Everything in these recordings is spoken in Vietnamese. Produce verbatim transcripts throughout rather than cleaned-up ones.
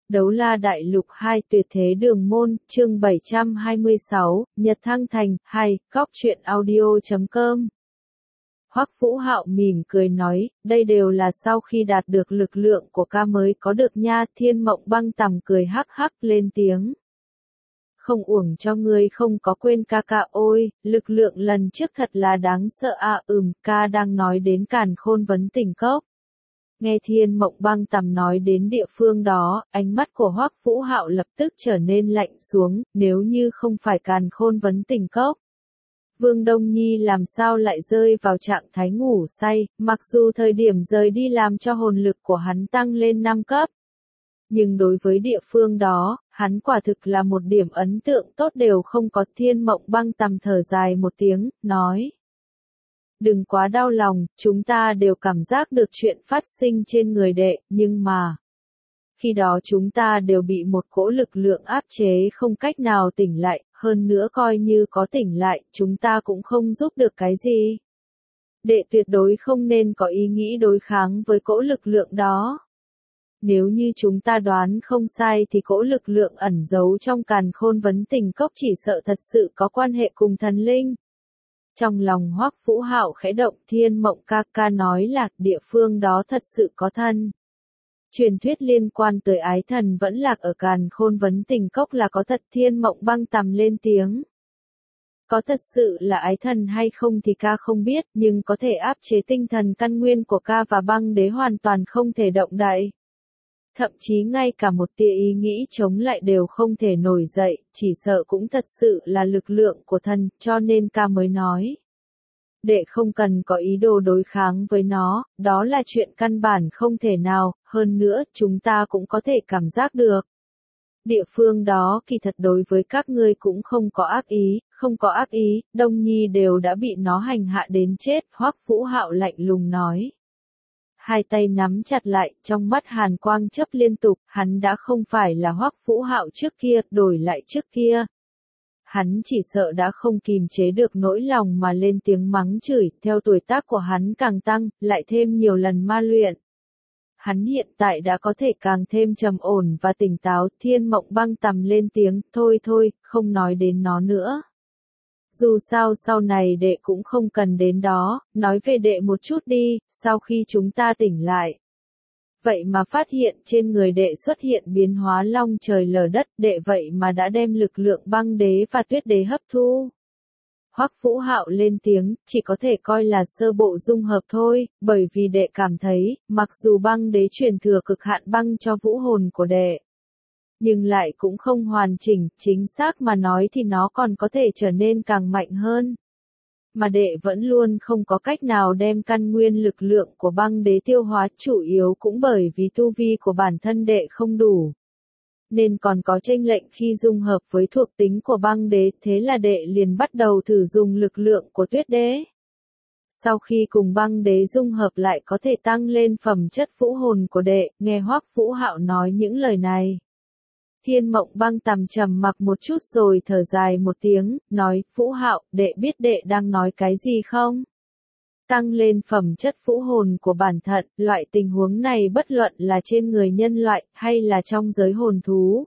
Đấu La Đại Lục hai Tuyệt Thế Đường Môn, chương bảy trăm hai mươi sáu, Nhật Thăng Thành, hai, Góc Truyện Audio chấm com. Hoắc Vũ Hạo mỉm cười nói, đây đều là sau khi đạt được lực lượng của ca mới có được nha. Thiên Mộng Băng tằm cười hắc hắc lên tiếng. Không uổng cho ngươi không có quên ca ca ôi, lực lượng lần trước thật là đáng sợ à. Ừm, ca đang nói đến Càn Khôn Vấn Tình Cốc. Nghe Thiên Mộng Băng tằm nói đến địa phương đó, ánh mắt của Hoắc Vũ Hạo lập tức trở nên lạnh xuống. Nếu như không phải Càn Khôn Vấn Tình Cốc, Vương Đông Nhi làm sao lại rơi vào trạng thái ngủ say. Mặc dù thời điểm rời đi làm cho hồn lực của hắn tăng lên năm cấp, nhưng đối với địa phương đó, hắn quả thực là một điểm ấn tượng tốt đều không có. Thiên Mộng Băng tằm thở dài một tiếng, nói. Đừng quá đau lòng, chúng ta đều cảm giác được chuyện phát sinh trên người đệ, nhưng mà khi đó chúng ta đều bị một cỗ lực lượng áp chế không cách nào tỉnh lại, hơn nữa coi như có tỉnh lại, chúng ta cũng không giúp được cái gì. Đệ tuyệt đối không nên có ý nghĩ đối kháng với cỗ lực lượng đó. Nếu như chúng ta đoán không sai thì cỗ lực lượng ẩn giấu trong Càn Khôn Vấn Tình Cốc chỉ sợ thật sự có quan hệ cùng thần linh. Trong lòng Hoắc Vũ Hạo khẽ động. Thiên Mộng ca ca nói là địa phương đó thật sự có thân. Truyền thuyết liên quan tới ái thần vẫn lạc ở Càn Khôn Vấn Tình Cốc là có thật. Thiên Mộng Băng tằm lên tiếng. Có thật sự là ái thần hay không thì ca không biết, nhưng có thể áp chế tinh thần căn nguyên của ca và băng đế hoàn toàn không thể động đậy. Thậm chí ngay cả một tia ý nghĩ chống lại đều không thể nổi dậy, chỉ sợ cũng thật sự là lực lượng của thần, cho nên ca mới nói. Đệ không cần có ý đồ đối kháng với nó, đó là chuyện căn bản không thể nào, hơn nữa chúng ta cũng có thể cảm giác được. Địa phương đó kỳ thật đối với các ngươi cũng không có ác ý, không có ác ý, Đông Nhi đều đã bị nó hành hạ đến chết. Hoắc Vũ Hạo lạnh lùng nói. Hai tay nắm chặt lại, trong mắt hàn quang chớp liên tục, hắn đã không phải là Hoắc Vũ Hạo trước kia, đổi lại trước kia. Hắn chỉ sợ đã không kìm chế được nỗi lòng mà lên tiếng mắng chửi, theo tuổi tác của hắn càng tăng, lại thêm nhiều lần ma luyện. Hắn hiện tại đã có thể càng thêm trầm ổn và tỉnh táo. Thiên Mộng Băng tằm lên tiếng, thôi thôi, không nói đến nó nữa. Dù sao sau này đệ cũng không cần đến đó, nói về đệ một chút đi. Sau khi chúng ta tỉnh lại, vậy mà phát hiện trên người đệ xuất hiện biến hóa long trời lở đất, đệ vậy mà đã đem lực lượng băng đế và tuyết đế hấp thu. Hoắc Vũ Hạo lên tiếng, chỉ có thể coi là sơ bộ dung hợp thôi, bởi vì đệ cảm thấy, mặc dù băng đế truyền thừa cực hạn băng cho vũ hồn của đệ, nhưng lại cũng không hoàn chỉnh. Chính xác mà nói thì nó còn có thể trở nên càng mạnh hơn. Mà đệ vẫn luôn không có cách nào đem căn nguyên lực lượng của băng đế tiêu hóa, chủ yếu cũng bởi vì tu vi của bản thân đệ không đủ, nên còn có chênh lệch khi dung hợp với thuộc tính của băng đế. Thế là đệ liền bắt đầu thử dùng lực lượng của tuyết đế. Sau khi cùng băng đế dung hợp lại có thể tăng lên phẩm chất vũ hồn của đệ. Nghe Hoắc Vũ Hạo nói những lời này, Thiên Mộng Băng tằm trầm mặc một chút rồi thở dài một tiếng, nói, Vũ Hạo, đệ biết đệ đang nói cái gì không? Tăng lên phẩm chất vũ hồn của bản thân, loại tình huống này bất luận là trên người nhân loại, hay là trong giới hồn thú,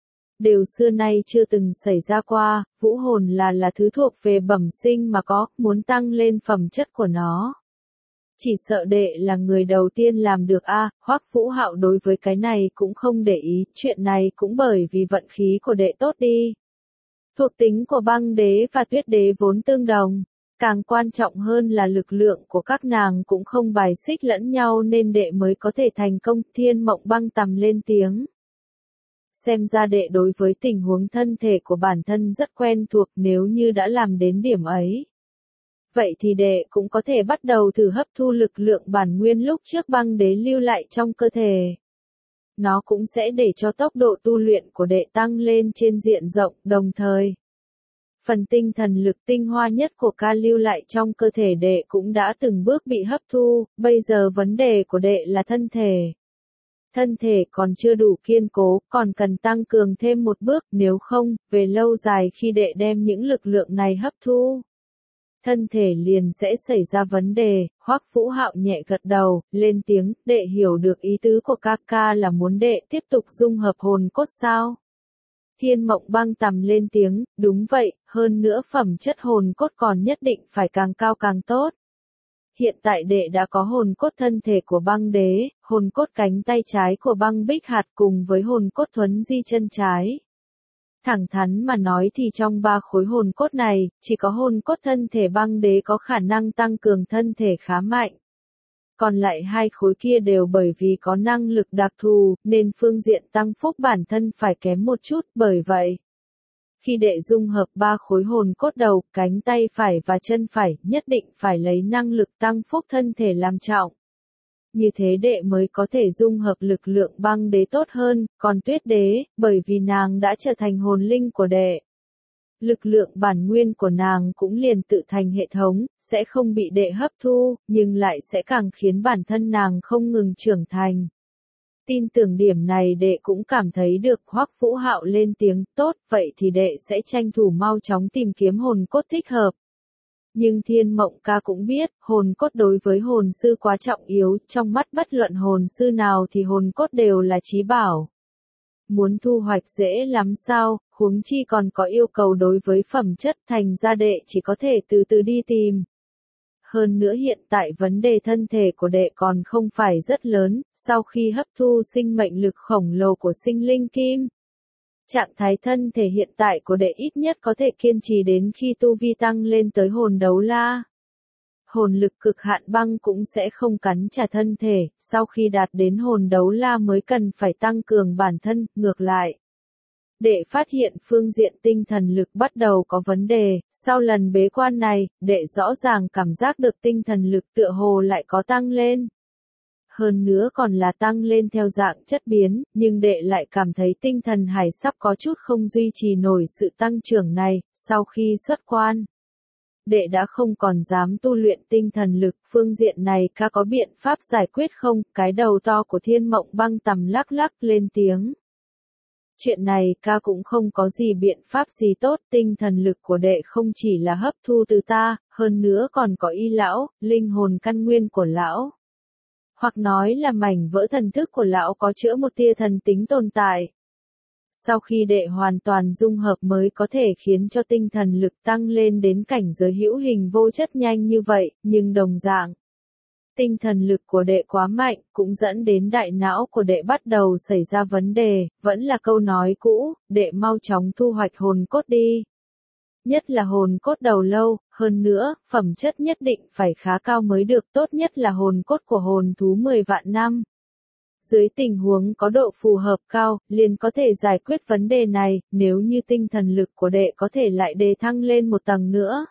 đều xưa nay chưa từng xảy ra qua. Vũ hồn là là thứ thuộc về bẩm sinh mà có, muốn tăng lên phẩm chất của nó, chỉ sợ đệ là người đầu tiên làm được a. À, Hoắc Vũ Hạo đối với cái này cũng không để ý, chuyện này cũng bởi vì vận khí của đệ tốt đi. Thuộc tính của băng đế và tuyết đế vốn tương đồng, càng quan trọng hơn là lực lượng của các nàng cũng không bài xích lẫn nhau nên đệ mới có thể thành công. Thiên Mộng Băng tằm lên tiếng. Xem ra đệ đối với tình huống thân thể của bản thân rất quen thuộc, nếu như đã làm đến điểm ấy, vậy thì đệ cũng có thể bắt đầu thử hấp thu lực lượng bản nguyên lúc trước băng đế lưu lại trong cơ thể. Nó cũng sẽ để cho tốc độ tu luyện của đệ tăng lên trên diện rộng, đồng thời phần tinh thần lực tinh hoa nhất của ca lưu lại trong cơ thể đệ cũng đã từng bước bị hấp thu. Bây giờ vấn đề của đệ là thân thể. Thân thể còn chưa đủ kiên cố, còn cần tăng cường thêm một bước, nếu không, về lâu dài khi đệ đem những lực lượng này hấp thu, thân thể liền sẽ xảy ra vấn đề. Hoắc Vũ Hạo nhẹ gật đầu, lên tiếng, đệ hiểu được ý tứ của ca ca là muốn đệ tiếp tục dung hợp hồn cốt sao? Thiên Mộng Băng Tầm lên tiếng, đúng vậy, hơn nữa phẩm chất hồn cốt còn nhất định phải càng cao càng tốt. Hiện tại đệ đã có hồn cốt thân thể của băng đế, hồn cốt cánh tay trái của băng bích hạt cùng với hồn cốt thuấn di chân trái. Thẳng thắn mà nói thì trong ba khối hồn cốt này, chỉ có hồn cốt thân thể băng đế có khả năng tăng cường thân thể khá mạnh. Còn lại hai khối kia đều bởi vì có năng lực đặc thù, nên phương diện tăng phúc bản thân phải kém một chút, bởi vậy. Khi đệ dung hợp ba khối hồn cốt đầu, cánh tay phải và chân phải, nhất định phải lấy năng lực tăng phúc thân thể làm trọng. Như thế đệ mới có thể dung hợp lực lượng băng đế tốt hơn, còn tuyết đế, bởi vì nàng đã trở thành hồn linh của đệ. Lực lượng bản nguyên của nàng cũng liền tự thành hệ thống, sẽ không bị đệ hấp thu, nhưng lại sẽ càng khiến bản thân nàng không ngừng trưởng thành. Tin tưởng điểm này đệ cũng cảm thấy được. Hoắc Vũ Hạo lên tiếng, tốt, vậy thì đệ sẽ tranh thủ mau chóng tìm kiếm hồn cốt thích hợp. Nhưng Thiên Mộng ca cũng biết, hồn cốt đối với hồn sư quá trọng yếu, trong mắt bất luận hồn sư nào thì hồn cốt đều là chí bảo. Muốn thu hoạch dễ lắm sao, huống chi còn có yêu cầu đối với phẩm chất, thành ra đệ chỉ có thể từ từ đi tìm. Hơn nữa hiện tại vấn đề thân thể của đệ còn không phải rất lớn, sau khi hấp thu sinh mệnh lực khổng lồ của sinh linh kim. Trạng thái thân thể hiện tại của đệ ít nhất có thể kiên trì đến khi tu vi tăng lên tới hồn đấu la. Hồn lực cực hạn băng cũng sẽ không cắn trả thân thể, sau khi đạt đến hồn đấu la mới cần phải tăng cường bản thân, ngược lại. Đệ phát hiện phương diện tinh thần lực bắt đầu có vấn đề, sau lần bế quan này, đệ rõ ràng cảm giác được tinh thần lực tựa hồ lại có tăng lên. Hơn nữa còn là tăng lên theo dạng chất biến, nhưng đệ lại cảm thấy tinh thần hải sắp có chút không duy trì nổi sự tăng trưởng này, sau khi xuất quan. Đệ đã không còn dám tu luyện tinh thần lực, phương diện này ca có biện pháp giải quyết không? Cái đầu to của Thiên Mộng Băng Tầm lắc lắc lên tiếng. Chuyện này ca cũng không có gì biện pháp gì tốt, tinh thần lực của đệ không chỉ là hấp thu từ ta, hơn nữa còn có y lão, linh hồn căn nguyên của lão. Hoặc nói là mảnh vỡ thần thức của lão có chữa một tia thần tính tồn tại. Sau khi đệ hoàn toàn dung hợp mới có thể khiến cho tinh thần lực tăng lên đến cảnh giới hữu hình vô chất nhanh như vậy, nhưng đồng dạng. Tinh thần lực của đệ quá mạnh, cũng dẫn đến đại não của đệ bắt đầu xảy ra vấn đề, vẫn là câu nói cũ, đệ mau chóng thu hoạch hồn cốt đi. Nhất là hồn cốt đầu lâu, hơn nữa, phẩm chất nhất định phải khá cao mới được, tốt nhất là hồn cốt của hồn thú mười vạn năm. Dưới tình huống có độ phù hợp cao, liền có thể giải quyết vấn đề này, nếu như tinh thần lực của đệ có thể lại đề thăng lên một tầng nữa.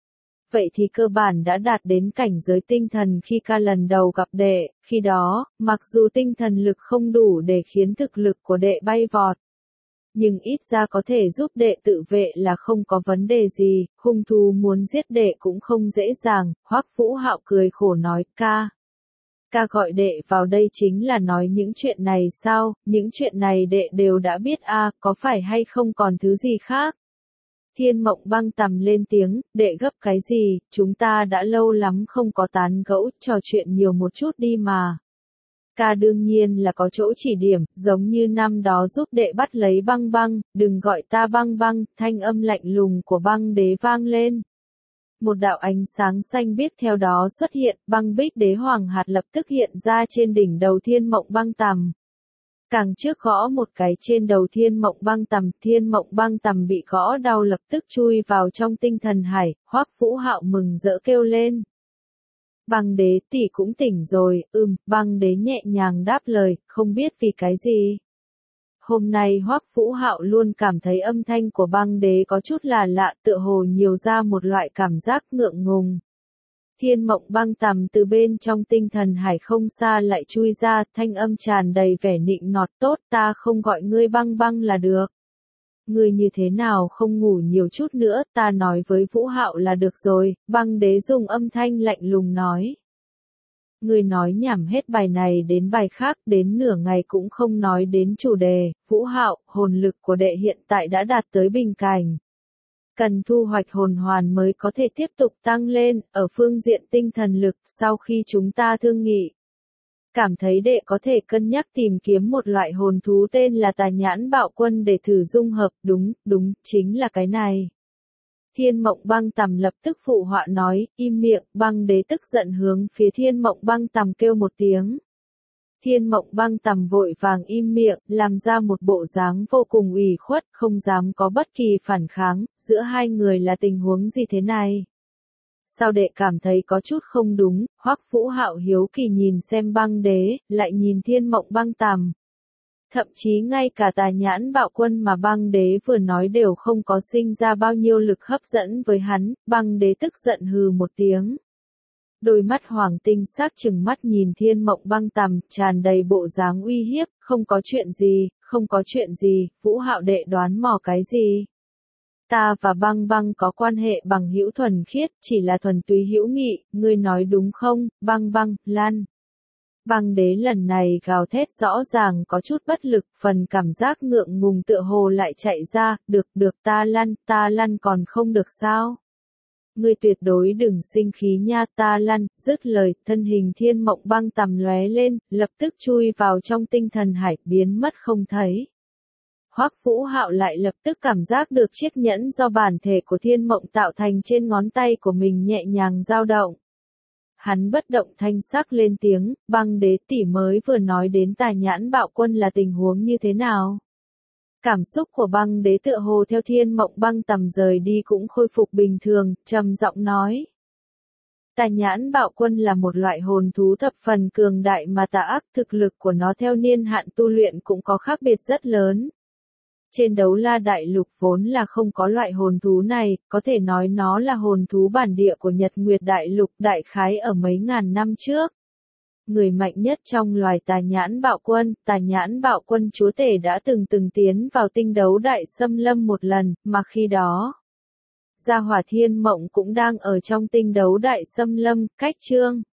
Vậy thì cơ bản đã đạt đến cảnh giới tinh thần khi ca lần đầu gặp đệ, khi đó, mặc dù tinh thần lực không đủ để khiến thực lực của đệ bay vọt. Nhưng ít ra có thể giúp đệ tự vệ là không có vấn đề gì, hung thú muốn giết đệ cũng không dễ dàng. Hoắc Vũ Hạo cười khổ nói, ca. Ca gọi đệ vào đây chính là nói những chuyện này sao, những chuyện này đệ đều đã biết a, có phải hay không còn thứ gì khác? Thiên Mộng Băng Tầm lên tiếng, đệ gấp cái gì, chúng ta đã lâu lắm không có tán gẫu, trò chuyện nhiều một chút đi mà. Ca đương nhiên là có chỗ chỉ điểm, giống như năm đó giúp đệ bắt lấy băng băng, đừng gọi ta băng băng, thanh âm lạnh lùng của băng đế vang lên. Một đạo ánh sáng xanh biếc theo đó xuất hiện, băng bích đế hoàng hạt lập tức hiện ra trên đỉnh đầu Thiên Mộng Băng Tầm. Càng trước gõ một cái trên đầu Thiên Mộng Băng Tầm, Thiên Mộng Băng Tầm bị gõ đau lập tức chui vào trong tinh thần hải, Hoắc Vũ Hạo mừng rỡ kêu lên. Băng đế tỷ cũng tỉnh rồi, ừm, băng đế nhẹ nhàng đáp lời, không biết vì cái gì. Hôm nay Hoắc Vũ Hạo luôn cảm thấy âm thanh của băng đế có chút là lạ, tựa hồ nhiều ra một loại cảm giác ngượng ngùng. Thiên Mộng Băng Tầm từ bên trong tinh thần hải không xa lại chui ra, thanh âm tràn đầy vẻ nịnh nọt, tốt, ta không gọi ngươi băng băng là được. Ngươi như thế nào không ngủ nhiều chút nữa, ta nói với Vũ Hạo là được rồi, băng đế dùng âm thanh lạnh lùng nói. Ngươi nói nhảm hết bài này đến bài khác, đến nửa ngày cũng không nói đến chủ đề. Vũ Hạo, hồn lực của đệ hiện tại đã đạt tới bình cảnh. Cần thu hoạch hồn hoàn mới có thể tiếp tục tăng lên, ở phương diện tinh thần lực, sau khi chúng ta thương nghị. Cảm thấy đệ có thể cân nhắc tìm kiếm một loại hồn thú tên là Tà Nhãn Bạo Quân để thử dung hợp, đúng, đúng, chính là cái này. Thiên Mộng Băng Tằm lập tức phụ họa nói, im miệng, Băng Đế tức giận hướng phía Thiên Mộng Băng Tằm kêu một tiếng. Thiên Mộng Băng Tằm vội vàng im miệng, làm ra một bộ dáng vô cùng ủy khuất, không dám có bất kỳ phản kháng, giữa hai người là tình huống gì thế này? Sao đệ cảm thấy có chút không đúng, Hoắc Vũ Hạo hiếu kỳ nhìn xem Băng Đế, lại nhìn Thiên Mộng Băng Tằm. Thậm chí ngay cả Tà Nhãn Bạo Quân mà Băng Đế vừa nói đều không có sinh ra bao nhiêu lực hấp dẫn với hắn, Băng Đế tức giận hừ một tiếng. Đôi mắt hoàng tinh sắc chừng mắt nhìn Thiên Mộng Băng Tằm, tràn đầy bộ dáng uy hiếp, không có chuyện gì, không có chuyện gì, Vũ Hạo đệ đoán mò cái gì. Ta và Băng Băng có quan hệ bằng hữu thuần khiết, chỉ là thuần túy hữu nghị, ngươi nói đúng không, Băng Băng, Lan. Băng Đế lần này gào thét rõ ràng có chút bất lực, phần cảm giác ngượng ngùng tựa hồ lại chạy ra, được được ta lăn, ta lăn còn không được sao. Ngươi tuyệt đối đừng sinh khí nha, ta lăn, dứt lời, thân hình Thiên Mộng Băng Tằm lóe lên, lập tức chui vào trong tinh thần hải, biến mất không thấy. Hoắc Vũ Hạo lại lập tức cảm giác được chiếc nhẫn do bản thể của Thiên Mộng tạo thành trên ngón tay của mình nhẹ nhàng dao động. Hắn bất động thanh sắc lên tiếng, Băng Đế tỷ mới vừa nói đến Tà Nhãn Bạo Quân là tình huống như thế nào? Cảm xúc của Băng Đế tựa hồ theo Thiên Mộng Băng Tằm rời đi cũng khôi phục bình thường, trầm giọng nói. Tà Nhãn Bạo Quân là một loại hồn thú thập phần cường đại mà tà ác, thực lực của nó theo niên hạn tu luyện cũng có khác biệt rất lớn. Trên Đấu La Đại Lục vốn là không có loại hồn thú này, có thể nói nó là hồn thú bản địa của Nhật Nguyệt Đại Lục đại khái ở mấy ngàn năm trước. Người mạnh nhất trong loài Tà Nhãn Bạo Quân, Tà Nhãn Bạo Quân chúa tể đã từng từng tiến vào tinh đấu đại xâm lâm một lần, mà khi đó, Gia Hỏa Thiên Mộng cũng đang ở trong tinh đấu đại xâm lâm, cách Trương